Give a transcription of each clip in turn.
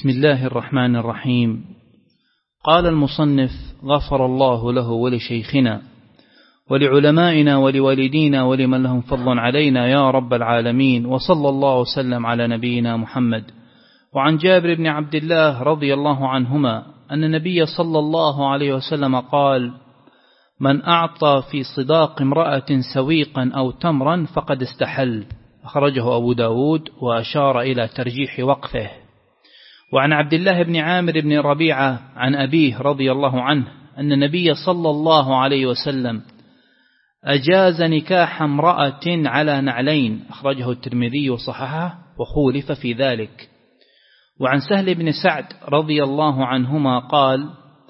بسم الله الرحمن الرحيم. قال المصنف غفر الله له ولشيخنا ولعلمائنا ولوالدينا ولمن لهم فضل علينا يا رب العالمين، وصلى الله وسلم على نبينا محمد. وعن جابر بن عبد الله رضي الله عنهما أن النبي صلى الله عليه وسلم قال: من أعطى في صداق امرأة سويقا أو تمرا فقد استحل. أخرجه أبو داود وأشار إلى ترجيح وقفه. وعن عبد الله بن عامر بن ربيعة عن أبيه رضي الله عنه أن النبي صلى الله عليه وسلم أجاز نكاح امرأة على نعلين. أخرجه الترمذي وصححه وخولف في ذلك. وعن سهل بن سعد رضي الله عنهما قال: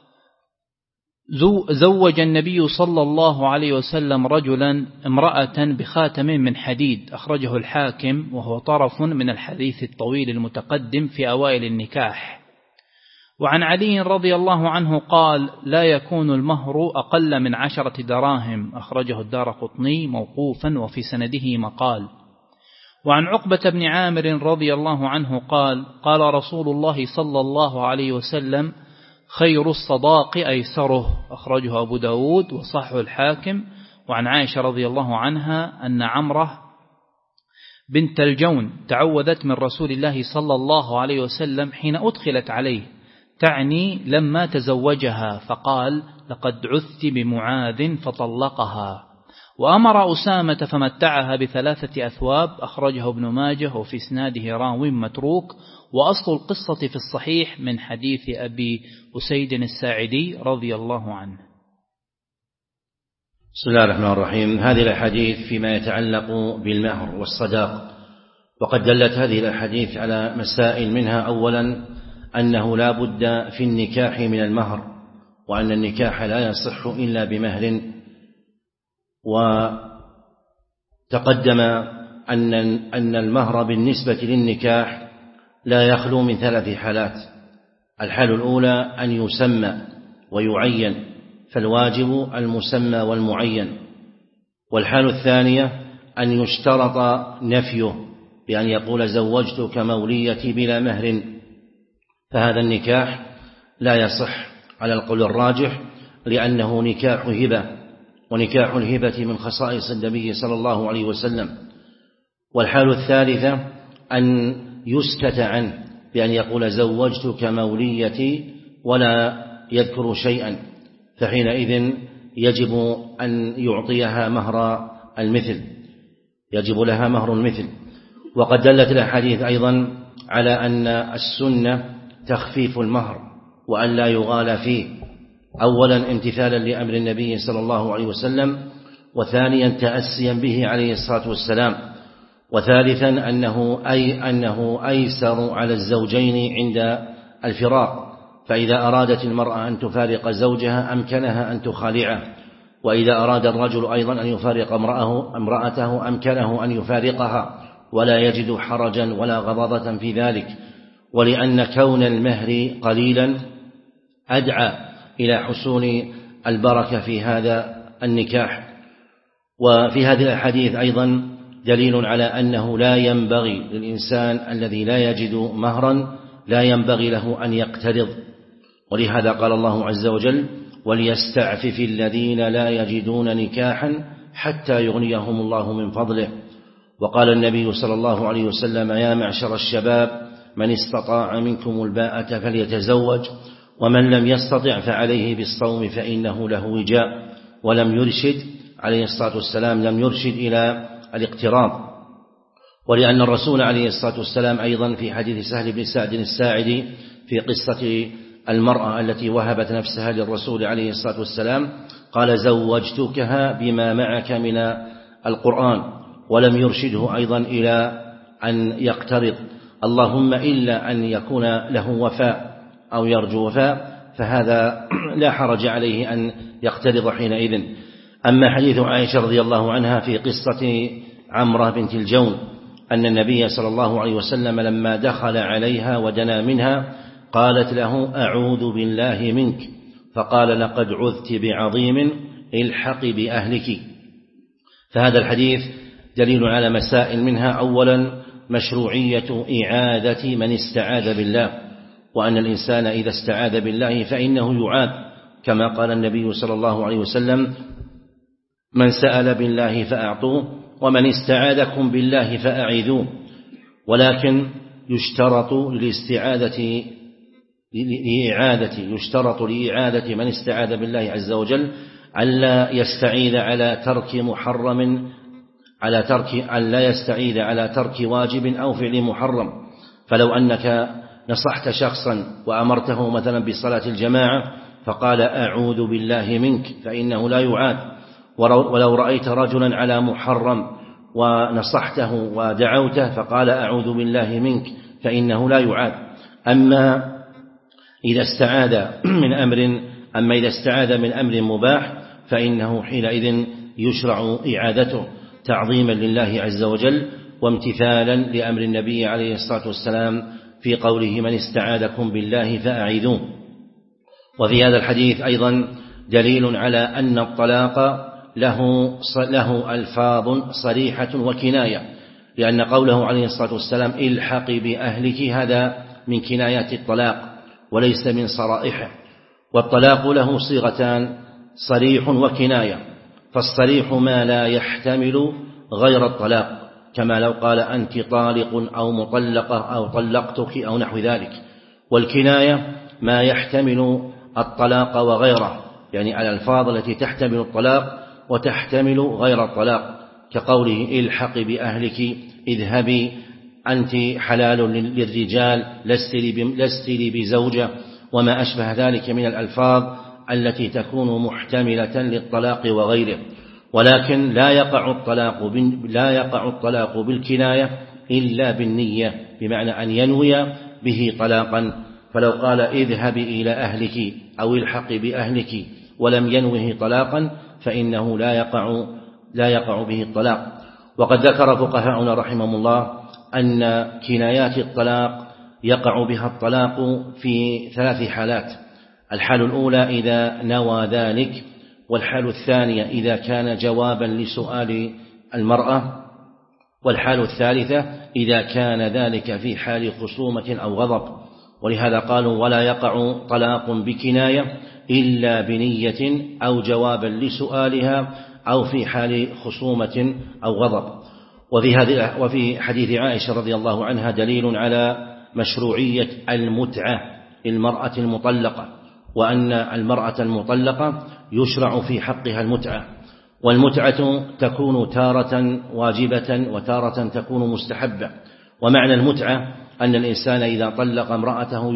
زوج النبي صلى الله عليه وسلم رجلا امرأة بخاتم من حديد. أخرجه الحاكم وهو طرف من الحديث الطويل المتقدم في أوائل النكاح. وعن علي رضي الله عنه قال: لا يكون المهر أقل من 10 دراهم. أخرجه الدارقطني موقوفا وفي سنده مقال. وعن عقبة بن عامر رضي الله عنه قال: قال رسول الله صلى الله عليه وسلم: خير الصداق أيسره. أخرجه أبو داود وصححه الحاكم. وعن عائشة رضي الله عنها أن عمرة بنت الجون تعوذت من رسول الله صلى الله عليه وسلم حين أدخلت عليه، تعني لما تزوجها، فقال: لقد عثت بمعاذ فطلقها. وأمر أسامة فمتعها ب3 أثواب. أخرجه ابن ماجه وفي إسناده راوي متروك. وأصل القصة في الصحيح من حديث أبي أسيد الساعدي رضي الله عنه. بسم الله الرحمن الرحيم. هذه الأحاديث فيما يتعلق بالمهر والصداق، وقد دلت هذه الأحاديث على مسائل، منها أولا أنه لا بد في النكاح من المهر، وأن النكاح لا يصح إلا بمهر. وتقدم أن المهر بالنسبة للنكاح لا يخلو من 3 حالات. الحال الأولى أن يسمى ويعين، فالواجب المسمى والمعين. والحال الثانية أن يشترط نفيه، بأن يقول زوجتك موليتي بلا مهر، فهذا النكاح لا يصح على القول الراجح، لأنه نكاح هبة، ونكاح الهبة من خصائص النبي صلى الله عليه وسلم. والحال الثالثة أن يسكت عنه، بأن يقول زوجتك موليتي ولا يذكر شيئا، فحينئذ يجب أن يعطيها مهر المثل، يجب لها مهر المثل. وقد دلت الأحاديث أيضا على أن السنة تخفيف المهر وأن لا يغال فيه، أولا امتثالا لأمر النبي صلى الله عليه وسلم، وثانيا تأسيا به عليه الصلاة والسلام، وثالثا أنه أيسر على الزوجين عند الفراق، فإذا أرادت المرأة أن تفارق زوجها أمكنها أن تخالعه، وإذا أراد الرجل أيضا أن يفارق امرأته أمكنه أن يفارقها، ولا يجد حرجا ولا غضاضة في ذلك، ولأن كون المهر قليلا أدعى إلى حصول البركة في هذا النكاح. وفي هذه الأحاديث أيضا دليل على أنه لا ينبغي للإنسان الذي لا يجد مهرا، لا ينبغي له أن يقترض، ولهذا قال الله عز وجل: وليستعفف الذين لا يجدون نكاحا حتى يغنيهم الله من فضله. وقال النبي صلى الله عليه وسلم: يا معشر الشباب من استطاع منكم الباءة فليتزوج، ومن لم يستطع فعليه بالصوم فإنه له وجاء. ولم يرشد عليه الصلاة والسلام، لم يرشد إلى الاقتراض. ولأن الرسول عليه الصلاة والسلام أيضا في حديث سهل بن سعد الساعدي في قصة المرأة التي وهبت نفسها للرسول عليه الصلاة والسلام قال: زوجتكها بما معك من القرآن. ولم يرشده أيضا إلى أن يقترض، اللهم إلا أن يكون له وفاء أو يرجو وفاء، فهذا لا حرج عليه أن يقترض حينئذ. أما حديث عائشة رضي الله عنها في قصة عمرة بنت الجون أن النبي صلى الله عليه وسلم لما دخل عليها ودنا منها قالت له: أعوذ بالله منك، فقال: لقد عذت بعظيم، الحق بأهلك. فهذا الحديث دليل على مسائل، منها أولا مشروعية إعادة من استعاذ بالله، وأن الإنسان إذا استعاذ بالله فإنه يعاذ، كما قال النبي صلى الله عليه وسلم: من سأل بالله فأعطوه، ومن استعاذكم بالله فأعيذوه. ولكن يشترط لإعادة من استعاذ بالله عز وجل ألا يستعيذ على ترك واجب أو فعل محرم. فلو أنك نصحت شخصا وأمرته مثلا بصلاة الجماعة فقال: أعوذ بالله منك، فإنه لا يعاد. ولو رأيت رجلا على محرم ونصحته ودعوته فقال: أعوذ بالله منك، فإنه لا يعاد. أما إذا استعاذ من أمر مباح فإنه حينئذ يشرع إعادته تعظيما لله عز وجل وامتثالا لأمر النبي عليه الصلاة والسلام في قوله: من استعاذكم بالله فأعيذوه. وفي هذا الحديث أيضا دليل على أن الطلاق له ألفاظ صريحة وكناية، لأن قوله عليه الصلاة والسلام: الحقي بأهلك، هذا من كنايات الطلاق وليس من صرائحه. والطلاق له صيغتان: صريح وكناية. فالصريح ما لا يحتمل غير الطلاق، كما لو قال: أنت طالق أو مطلقة أو طلقتك أو نحو ذلك. والكناية ما يحتمل الطلاق وغيره، يعني الألفاظ التي تحتمل الطلاق وتحتمل غير الطلاق، كقوله: الحقي بأهلك، اذهبي، أنت حلال للرجال، لست لي بزوجة، وما أشبه ذلك من الألفاظ التي تكون محتملة للطلاق وغيره. ولكن لا يقع الطلاق بالكناية إلا بالنية، بمعنى أن ينوي به طلاقا. فلو قال: اذهبي إلى أهلك أو الحقي بأهلك ولم ينوه طلاقا فإنه لا يقع به الطلاق. وقد ذكر فقهاؤنا رحمهم الله أن كنايات الطلاق يقع بها الطلاق في 3 حالات: الحال الأولى إذا نوى ذلك، والحال الثانية إذا كان جوابا لسؤال المرأة، والحال الثالثة إذا كان ذلك في حال خصومة أو غضب. ولهذا قالوا: ولا يقع طلاق بكناية إلا بنية أو جوابا لسؤالها أو في حال خصومة أو غضب. وفي حديث عائشة رضي الله عنها دليل على مشروعية المتعة للمرأة المطلقة، وأن المرأة المطلقة يشرع في حقها المتعة. والمتعة تكون تارة واجبة وتارة تكون مستحبة. ومعنى المتعة أن الإنسان إذا طلق امرأته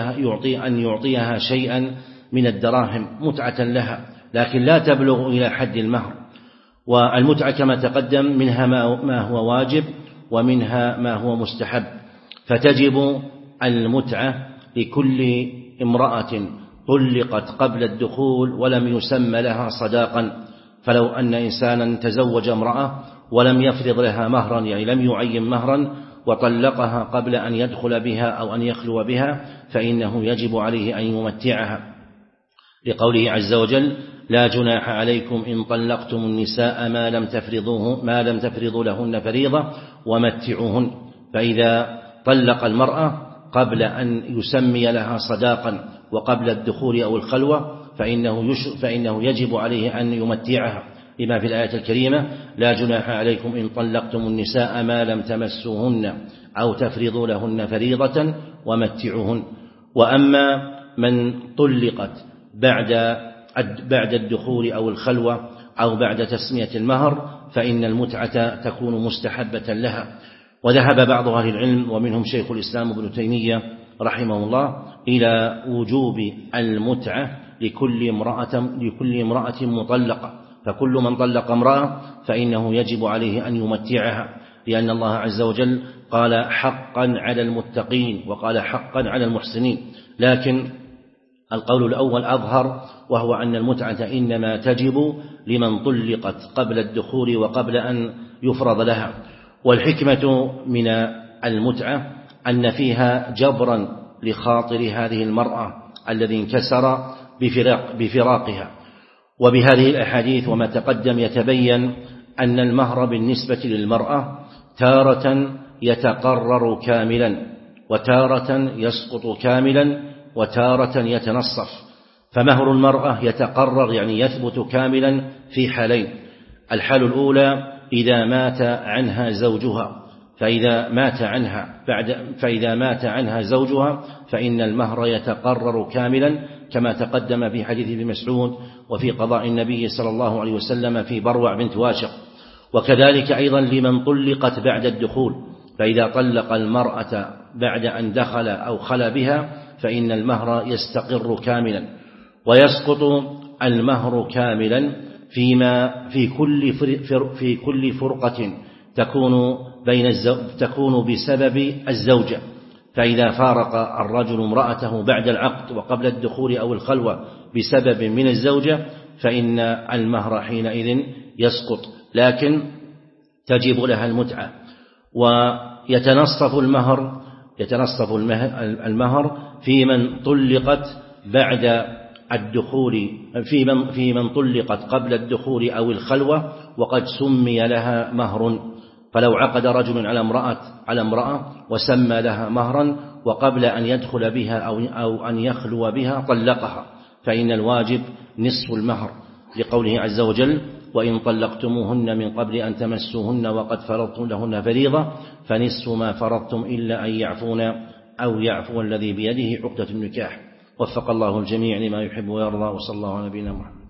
يعطيها شيئا من الدراهم متعة لها، لكن لا تبلغ إلى حد المهر. والمتعة كما تقدم منها ما هو واجب ومنها ما هو مستحب. فتجب المتعة لكل امرأة طلقت قبل الدخول ولم يسمى لها صداقا. فلو أن إنسانا تزوج امرأة ولم يفرض لها مهرا، يعني لم يعين مهرا، وطلقها قبل أن يدخل بها أو أن يخلو بها، فإنه يجب عليه أن يمتعها، لقوله عز وجل: لا جناح عليكم إن طلقتم النساء ما لم تفرضوا لهن فريضة ومتعوهن. فإذا طلق المرأة قبل أن يسمي لها صداقا وقبل الدخول أو الخلوة فإنه يجب عليه أن يمتعها، لما في الآية الكريمة: لا جناح عليكم إن طلقتم النساء ما لم تمسوهن أو تفرضوا لهن فريضة ومتعوهن. وأما من طلقت بعد الدخول أو الخلوة أو بعد تسمية المهر فإن المتعة تكون مستحبة لها. وذهب بعض أهل العلم ومنهم شيخ الإسلام ابن تيمية رحمه الله إلى وجوب المتعة لكل امرأة مطلقة. فكل من طلق امرأة فإنه يجب عليه أن يمتعها، لأن الله عز وجل قال: حقا على المتقين، وقال: حقا على المحسنين. لكن القول الأول أظهر، وهو أن المتعة إنما تجب لمن طلقت قبل الدخول وقبل أن يفرض لها. والحكمة من المتعة أن فيها جبرا لخاطر هذه المرأة الذي انكسر بفراقها. وبهذه الأحاديث وما تقدم يتبين أن المهر بالنسبة للمرأة تارة يتقرر كاملا، وتارة يسقط كاملا وتارة يتنصف. فمهر المرأة يتقرر يعني يثبت كاملا في حالين: الحال الأولى إذا مات عنها زوجها، فإذا مات عنها زوجها فإن المهر يتقرر كاملا كما تقدم في حديث ابن مسعود وفي قضاء النبي صلى الله عليه وسلم في بروع بنت واشق. وكذلك أيضا لمن طلقت بعد الدخول، فإذا طلق المرأة بعد أن دخل أو خلا بها فإن المهر يستقر كاملا. ويسقط المهر كاملا في كل فرقة تكون بسبب الزوجة، فإذا فارق الرجل امرأته بعد العقد وقبل الدخول أو الخلوة بسبب من الزوجة فإن المهر حينئذ يسقط، لكن تجب لها المتعة. ويتنصف المهر في من طلقت بعد الدخول، في من طلقت قبل الدخول أو الخلوة وقد سمي لها مهر. فلو عقد رجل على امرأة وسمى لها مهرا وقبل أن يدخل بها أو أن يخلو بها طلقها فإن الواجب نصف المهر، لقوله عز وجل: وإن طلقتموهن من قبل أن تمسوهن وقد فرضتم لهن فريضة فنصف ما فرضتم إلا أن يعفون أو يعفو الذي بيده عقدة النكاح. وفق الله الجميع لما يحب ويرضى، وصلى الله على نبينا محمد.